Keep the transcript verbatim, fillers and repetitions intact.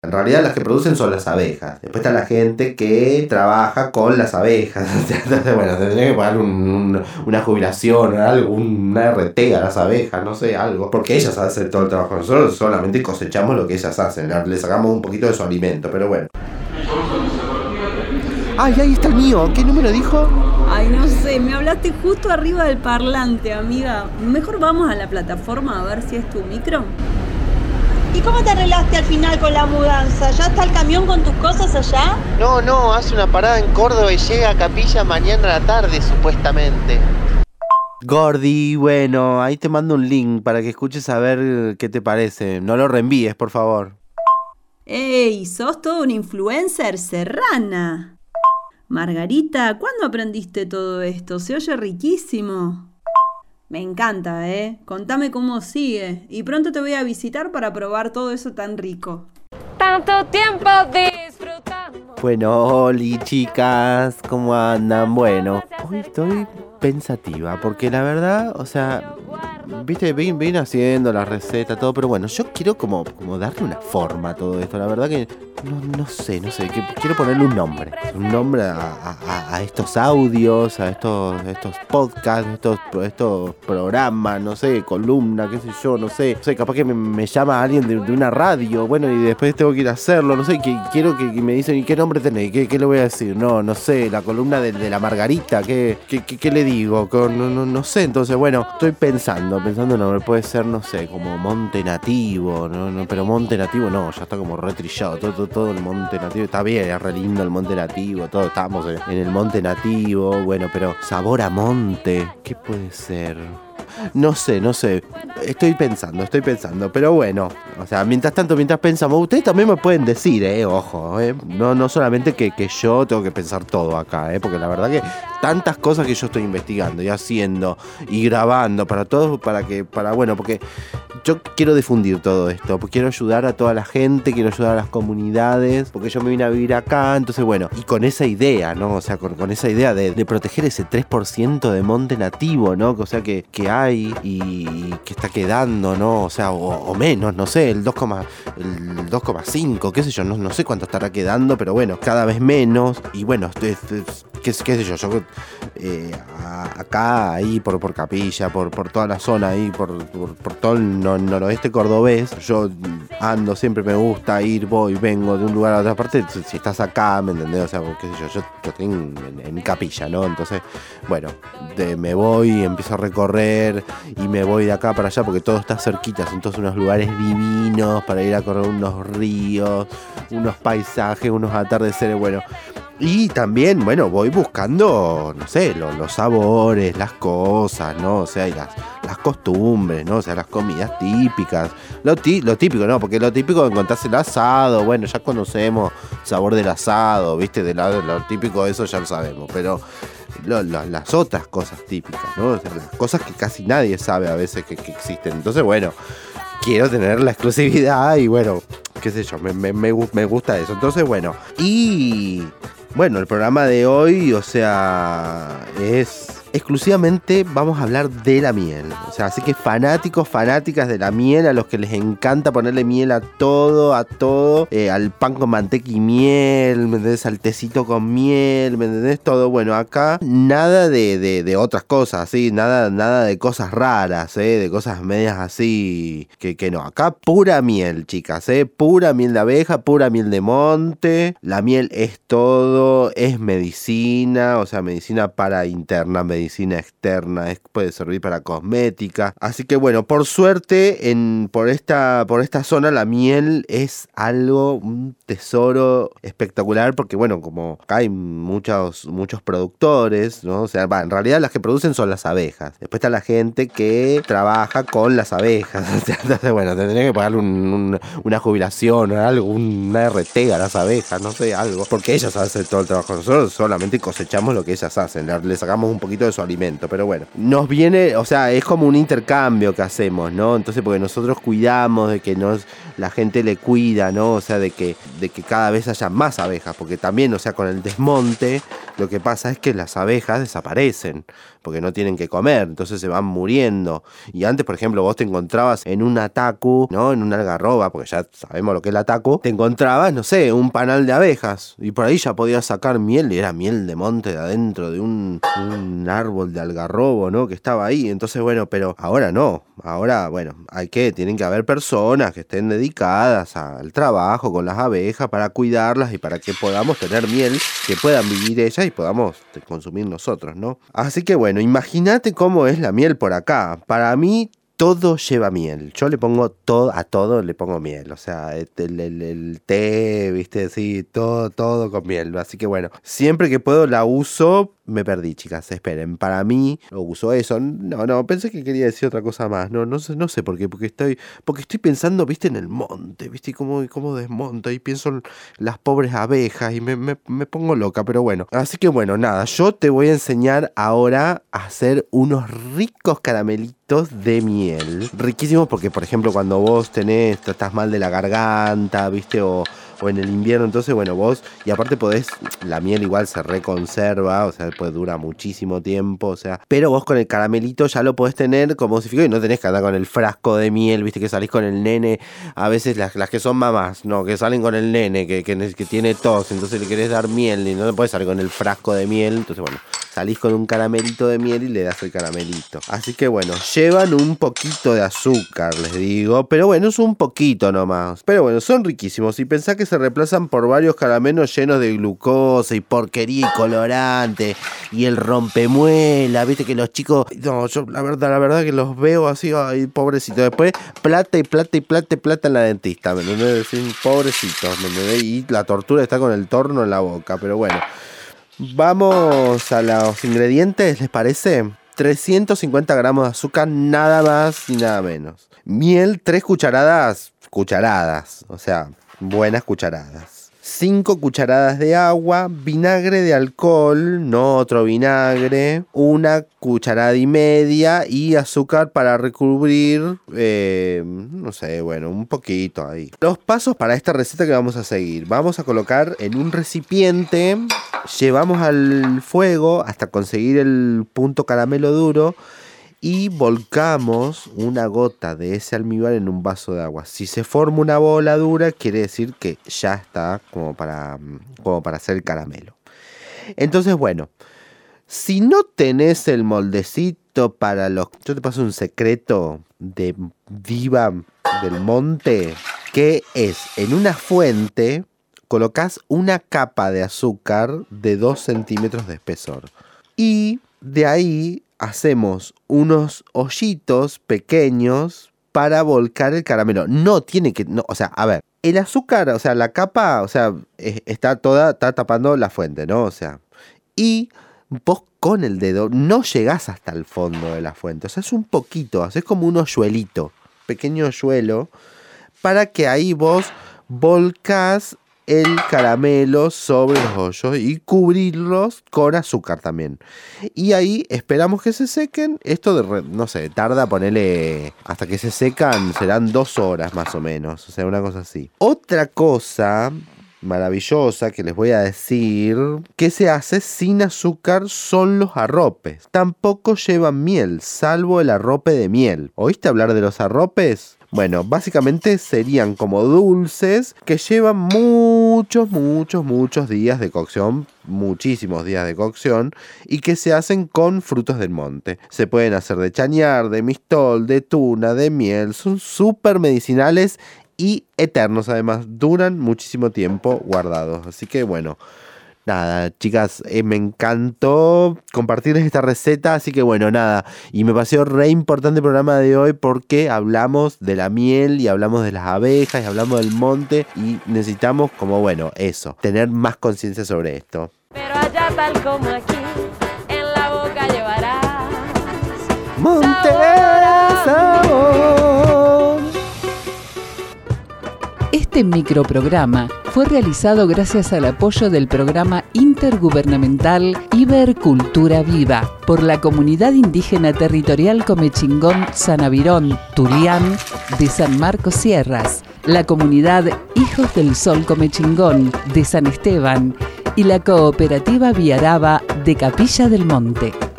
En realidad las que producen son las abejas. Después está la gente que trabaja con las abejas. Entonces, bueno, tendría que pagar un, un, una jubilación o algo, una R T a las abejas, no sé, algo. Porque ellas hacen todo el trabajo. Nosotros solamente cosechamos lo que ellas hacen. Le sacamos un poquito de su alimento, pero bueno. ¡Ay, ahí está el mío! ¿Qué número dijo? Ay, no sé, me hablaste justo arriba del parlante, amiga. Mejor vamos a la plataforma a ver si es tu micro. ¿Y cómo te arreglaste al final con la mudanza? ¿Ya está el camión con tus cosas allá? No, no, hace una parada en Córdoba y llega a Capilla mañana a la tarde, supuestamente. Gordi, bueno, ahí te mando un link para que escuches a ver qué te parece. No lo reenvíes, por favor. ¡Ey! ¡Sos toda una influencer serrana! Margarita, ¿cuándo aprendiste todo esto? Se oye riquísimo. Me encanta, ¿eh? Contame cómo sigue. Y pronto te voy a visitar para probar todo eso tan rico. Tanto tiempo disfrutando. Bueno, Oli, chicas, ¿cómo andan? Bueno, hoy estoy pensativa, porque la verdad, o sea, viste, vine, vine haciendo la receta, todo, pero bueno, yo quiero como, como darle una forma a todo esto. La verdad que no, no sé, no sé, que quiero ponerle un nombre. Un nombre a, a, a estos audios, a estos, estos podcasts, estos, estos programas, no sé, columna, qué sé yo, no sé. No sé, capaz que me, me llama alguien de, de una radio, bueno, y después tengo que ir a hacerlo, no sé, que quiero que, que me dicen, ¿y qué nombre tenés? ¿Qué, qué le voy a decir? No, no sé, la columna de, de la Margarita, ¿qué, qué, qué, qué le digo? Con, no, no, no sé, entonces, bueno, estoy pensando, pensando en nombre, puede ser, no sé, como Monte Nativo, no, no, pero Monte Nativo no, ya está como retrillado, todo, todo, todo el Monte Nativo, está bien, es re lindo el Monte Nativo, todos estamos en, en el Monte Nativo, bueno, pero sabor a monte, ¿qué puede ser? No sé, no sé, estoy pensando, estoy pensando, pero bueno, o sea, mientras tanto, mientras pensamos, ustedes también me pueden decir, eh, ojo, eh, no, no solamente que, que yo tengo que pensar todo acá, eh, porque la verdad que tantas cosas que yo estoy investigando y haciendo y grabando para todos, para que, para, bueno, porque yo quiero difundir todo esto, porque quiero ayudar a toda la gente, quiero ayudar a las comunidades, porque yo me vine a vivir acá, entonces bueno, y con esa idea, ¿no? O sea, con, con esa idea de, de proteger ese tres por ciento de monte nativo, ¿no? O sea, que, que hay y que está quedando, ¿no? O sea, o, o menos, no sé, el dos, el dos coma cinco, qué sé yo, no, no sé cuánto estará quedando, pero bueno, cada vez menos, y bueno, estoy, estoy, qué, qué sé yo, yo eh, a, acá, ahí, por, por Capilla, por, por toda la zona ahí, por, por, por todo el no, noroeste cordobés, yo ando, siempre me gusta ir, voy, vengo de un lugar a otra parte, si, si estás acá, ¿me entendés? O sea, qué sé yo, yo, yo estoy en, en, en Capilla, ¿no? Entonces, bueno, de, me voy, empiezo a recorrer y me voy de acá para allá porque todo está cerquita, son todos unos lugares divinos para ir a correr unos ríos, unos paisajes, unos atardeceres, bueno. Y también, bueno, voy buscando, no sé, los, los sabores, las cosas, ¿no? O sea, y las, las costumbres, ¿no? O sea, las comidas típicas. Lo, tí, lo típico, ¿no? Porque lo típico es encontrarse el asado. Bueno, ya conocemos el sabor del asado, ¿viste? De lado, lo típico, eso ya lo sabemos. Pero lo, lo, las otras cosas típicas, ¿no? O sea, las cosas que casi nadie sabe a veces que, que existen. Entonces, bueno, quiero tener la exclusividad y, bueno, qué sé yo, me, me, me, me gusta eso. Entonces, bueno, y... bueno, el programa de hoy, o sea, es exclusivamente vamos a hablar de la miel. O sea, así que fanáticos, fanáticas de la miel, a los que les encanta ponerle miel a todo, a todo, eh, al pan con manteca y miel, ¿me entendés? Al tecito con miel, ¿me entendés? Todo, bueno, acá nada de, de, de otras cosas, ¿sí? Nada, nada de cosas raras, ¿eh? De cosas medias así, que, que no. Acá pura miel, chicas, ¿eh? Pura miel de abeja, pura miel de monte. La miel es todo, es medicina, o sea, medicina para interna, medicina medicina externa, es, puede servir para cosmética. Así que bueno, por suerte, en, por, esta, por esta zona la miel es algo, un tesoro espectacular, porque bueno, como acá hay muchos, muchos productores, ¿no? O sea, va, en realidad las que producen son las abejas. Después está la gente que trabaja con las abejas. Entonces, bueno, tendría que pagarle un, un, una jubilación o algo, una R T a las abejas, no sé, algo. Porque ellas hacen todo el trabajo. Nosotros solamente cosechamos lo que ellas hacen. Le sacamos un poquito de su alimento, pero bueno, nos viene, o sea, es como un intercambio que hacemos, ¿no? Entonces, porque nosotros cuidamos de que nos, la gente le cuida, ¿no? O sea, de que, de que cada vez haya más abejas, porque también, o sea, con el desmonte, lo que pasa es que las abejas desaparecen porque no tienen que comer, entonces se van muriendo. Y antes, por ejemplo, vos te encontrabas en un atacu, ¿no? En una algarroba, porque ya sabemos lo que es el atacu, te encontrabas, no sé, un panal de abejas y por ahí ya podías sacar miel y era miel de monte de adentro de un, un árbol de algarrobo, ¿no? Que estaba ahí. Entonces, bueno, pero ahora no. Ahora, bueno, hay que, tienen que haber personas que estén dedicadas al trabajo con las abejas para cuidarlas y para que podamos tener miel, que puedan vivir ellas y podamos consumir nosotros, ¿no? Así que bueno, imagínate cómo es la miel por acá. Para mí todo lleva miel. Yo le pongo todo, a todo le pongo miel. O sea, el, el, el té, viste, sí, todo, todo con miel. Así que bueno, siempre que puedo la uso. Me perdí, chicas, esperen. Para mí, lo uso eso. No, no, pensé que quería decir otra cosa más. No, no sé, no sé por qué. Porque estoy, porque estoy pensando, viste, en el monte, viste, cómo, cómo desmonta. Y pienso en las pobres abejas y me, me, me pongo loca, pero bueno. Así que bueno, nada, yo te voy a enseñar ahora a hacer unos ricos caramelitos de miel. Riquísimos porque, por ejemplo, cuando vos tenés, estás mal de la garganta, viste, o... o en el invierno, entonces bueno, vos, y aparte podés, la miel igual se reconserva, o sea, después dura muchísimo tiempo, o sea, pero vos con el caramelito ya lo podés tener como si fuera, y no tenés que andar con el frasco de miel, viste que salís con el nene, a veces las, las que son mamás, no, que salen con el nene, que, que, que tiene tos, entonces le querés dar miel, y no te podés salir con el frasco de miel, entonces bueno, salís con un caramelito de miel y le das el caramelito. Así que bueno, llevan un poquito de azúcar, les digo, pero bueno, es un poquito nomás, pero bueno, son riquísimos, y pensá que se reemplazan por varios caramelos llenos de glucosa y porquería y colorante y el rompemuela, viste que los chicos, no, yo la verdad, la verdad que los veo así, ay, pobrecitos, después plata y plata y plata y plata en la dentista, ¿me entendés? Pobrecitos, ¿me entendés? Y la tortura está con el torno en la boca, pero bueno, vamos a los ingredientes, ¿les parece? trescientos cincuenta gramos de azúcar, nada más y nada menos. Miel, tres cucharadas, cucharadas, o sea, buenas cucharadas. cinco cucharadas de agua, vinagre de alcohol, no otro vinagre, una cucharada y media y azúcar para recubrir, eh, no sé, bueno, un poquito ahí. Los pasos para esta receta que vamos a seguir. Vamos a colocar en un recipiente, llevamos al fuego hasta conseguir el punto caramelo duro y volcamos una gota de ese almíbar en un vaso de agua. Si se forma una bola dura, quiere decir que ya está como para, como para hacer el caramelo. Entonces, bueno, si no tenés el moldecito para los... Yo te paso un secreto de diva del monte, que es en una fuente colocás una capa de azúcar de dos centímetros de espesor. Y de ahí hacemos unos hoyitos pequeños para volcar el caramelo. No tiene que... No, o sea, a ver, el azúcar, o sea, la capa, o sea, está toda, está tapando la fuente, ¿no? O sea, y vos con el dedo no llegás hasta el fondo de la fuente. O sea, es un poquito, haces como un hoyuelito, pequeño hoyuelo, para que ahí vos volcás el caramelo sobre los hoyos y cubrirlos con azúcar también. Y ahí esperamos que se sequen. Esto, de, no sé, tarda, ponerle hasta que se secan, serán dos horas más o menos. O sea, una cosa así. Otra cosa maravillosa que les voy a decir que se hace sin azúcar son los arropes. Tampoco llevan miel, salvo el arrope de miel. ¿Oíste hablar de los arropes? Bueno, básicamente serían como dulces que llevan muchos, muchos, muchos días de cocción, muchísimos días de cocción, y que se hacen con frutos del monte. Se pueden hacer de chañar, de mistol, de tuna, de miel, son súper medicinales y eternos, además, duran muchísimo tiempo guardados. Así que bueno, nada, chicas, eh, me encantó compartirles esta receta, así que bueno, nada, y me pareció re importante el programa de hoy porque hablamos de la miel y hablamos de las abejas y hablamos del monte y necesitamos, como bueno, eso, tener más conciencia sobre esto. Pero allá tal como aquí, en la boca llevarás Monte Sabor. Este microprograma fue realizado gracias al apoyo del programa intergubernamental Ibercultura Viva por la Comunidad Indígena Territorial Comechingón Sanavirón Turián de San Marcos Sierras, la Comunidad Hijos del Sol Comechingón de San Esteban y la Cooperativa Viaraba de Capilla del Monte.